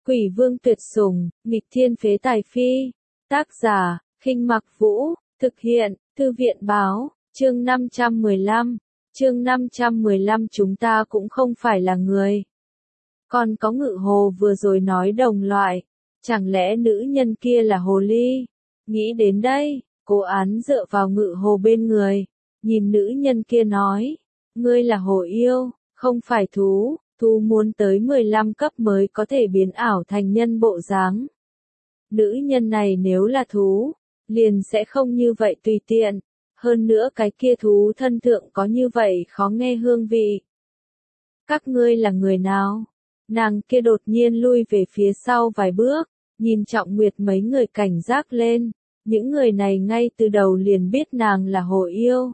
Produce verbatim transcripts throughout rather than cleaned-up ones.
Quỷ vương tuyệt sủng, nghịch thiên phế tài phi. Tác giả, Khinh Mặc Vũ, thực hiện, Thư viện báo, chương năm trăm mười lăm. Chương năm trăm mười lăm chúng ta cũng không phải là người. Còn có Ngự Hồ vừa rồi nói đồng loại, chẳng lẽ nữ nhân kia là hồ ly? Nghĩ đến đây, Cố Án dựa vào Ngự Hồ bên người, nhìn nữ nhân kia nói, ngươi là hồ yêu, không phải thú, thú muốn tới mười lăm cấp mới có thể biến ảo thành nhân bộ dáng. Nữ nhân này nếu là thú, liền sẽ không như vậy tùy tiện, hơn nữa cái kia thú thân thượng có như vậy khó nghe hương vị. Các ngươi là người nào? Nàng kia đột nhiên lui về phía sau vài bước, nhìn Trọng Nguyệt mấy người cảnh giác lên, những người này ngay từ đầu liền biết nàng là hồ yêu.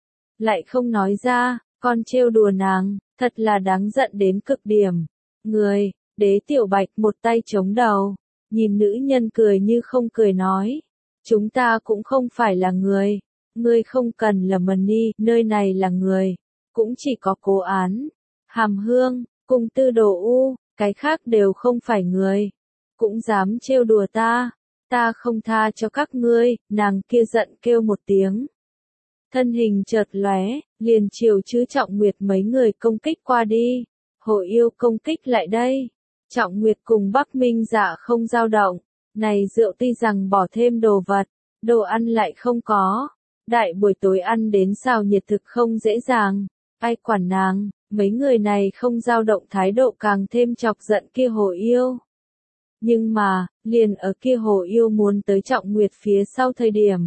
Lại không nói ra, còn trêu đùa nàng, thật là đáng giận đến cực điểm. Người, Đế Tiểu Bạch một tay chống đầu, nhìn nữ nhân cười như không cười nói, chúng ta cũng không phải là người, ngươi không cần là mần ni, nơi này là người, cũng chỉ có Cố Án, Hàm Hương, cùng Tư Đồ U, cái khác đều không phải người, cũng dám trêu đùa ta, ta không tha cho các ngươi, nàng kia giận kêu một tiếng. Thân hình chợt lóe, liền chiều chữ Trọng Nguyệt mấy người công kích qua đi, hồ yêu công kích lại đây. Trọng Nguyệt cùng Bắc Minh Dạ không dao động, này rượu tuy rằng bỏ thêm đồ vật, đồ ăn lại không có. Đại buổi tối ăn đến xào nhiệt thực không dễ dàng, ai quản nàng, mấy người này không dao động thái độ càng thêm chọc giận kia hồ yêu. Nhưng mà, liền ở kia hồ yêu muốn tới Trọng Nguyệt phía sau thời điểm.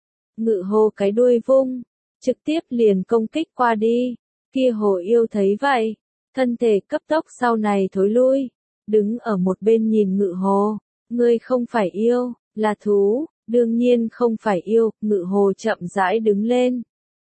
Ngự Hồ cái đuôi vung, trực tiếp liền công kích qua đi, kia hồ yêu thấy vậy, thân thể cấp tốc sau này thối lui, đứng ở một bên nhìn Ngự Hồ, ngươi không phải yêu, là thú. Đương nhiên không phải yêu, Ngự Hồ chậm rãi đứng lên.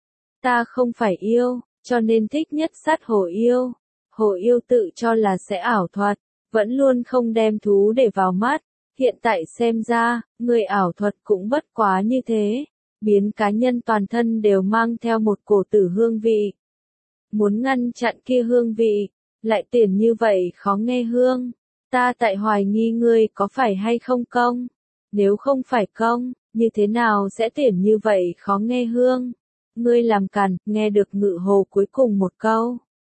Ta không phải yêu, cho nên thích nhất sát hồ yêu. Hồ yêu tự cho là sẽ ảo thuật, vẫn luôn không đem thú để vào mắt. Hiện tại xem ra, người ảo thuật cũng bất quá như thế. Biến cá nhân toàn thân đều mang theo một cổ tử hương vị. Muốn ngăn chặn kia hương vị, lại tiền như vậy khó nghe hương. Ta tại hoài nghi ngươi có phải hay không công? Nếu không phải công, như thế nào sẽ tiền như vậy khó nghe hương? Ngươi làm càn, nghe được Ngự Hồ cuối cùng một câu.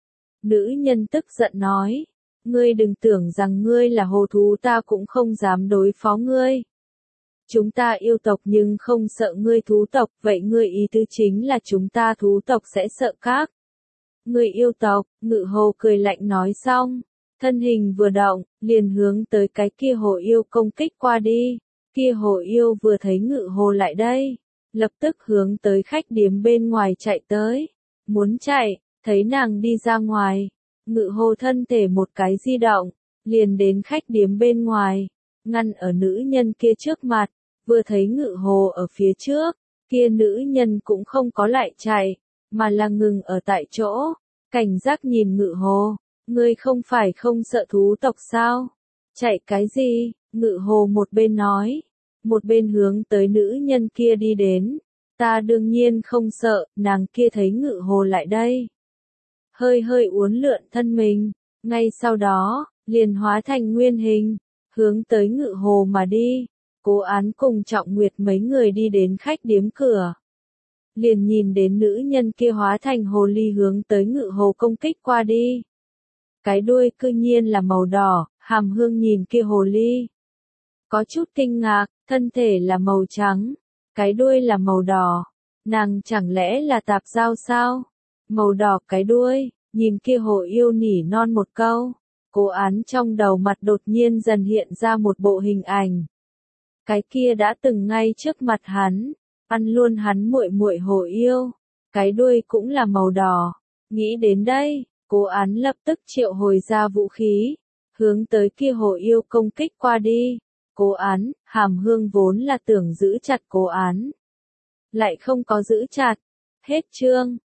Nữ nhân tức giận nói, ngươi đừng tưởng rằng ngươi là hồ thú ta cũng không dám đối phó ngươi. Chúng ta yêu tộc nhưng không sợ ngươi thú tộc, vậy ngươi ý tứ chính là chúng ta thú tộc sẽ sợ các. Ngươi yêu tộc, Ngự Hồ cười lạnh nói xong, thân hình vừa động, liền hướng tới cái kia hồ yêu công kích qua đi. Kia hồ yêu vừa thấy Ngự Hồ lại đây, lập tức hướng tới khách điếm bên ngoài chạy tới, muốn chạy, thấy nàng đi ra ngoài, Ngự Hồ thân thể một cái di động, liền đến khách điếm bên ngoài, ngăn ở nữ nhân kia trước mặt, vừa thấy Ngự Hồ ở phía trước, kia nữ nhân cũng không có lại chạy, mà là ngừng ở tại chỗ, cảnh giác nhìn Ngự Hồ, ngươi không phải không sợ thú tộc sao? Chạy cái gì? Ngự Hồ một bên nói, một bên hướng tới nữ nhân kia đi đến. Ta đương nhiên không sợ, nàng kia thấy Ngự Hồ lại đây. Hơi hơi uốn lượn thân mình, ngay sau đó, liền hóa thành nguyên hình, hướng tới Ngự Hồ mà đi. Cố Án cùng Trọng Nguyệt mấy người đi đến khách điếm cửa. Liền nhìn đến nữ nhân kia hóa thành hồ ly hướng tới Ngự Hồ công kích qua đi. Cái đuôi cư nhiên là màu đỏ, Hàm Hương nhìn kia hồ ly. Có chút kinh ngạc, thân thể là màu trắng, cái đuôi là màu đỏ, nàng chẳng lẽ là tạp giao sao? Màu đỏ cái đuôi, nhìn kia hồ yêu nỉ non một câu, Cố Án trong đầu mặt đột nhiên dần hiện ra một bộ hình ảnh. Cái kia đã từng ngay trước mặt hắn, ăn luôn hắn muội muội hồ yêu, cái đuôi cũng là màu đỏ. Nghĩ đến đây, Cố Án lập tức triệu hồi ra vũ khí, hướng tới kia hồ yêu công kích qua đi. Cố Án, Hàm Hương vốn là tưởng giữ chặt Cố Án, lại không có giữ chặt. Hết chương.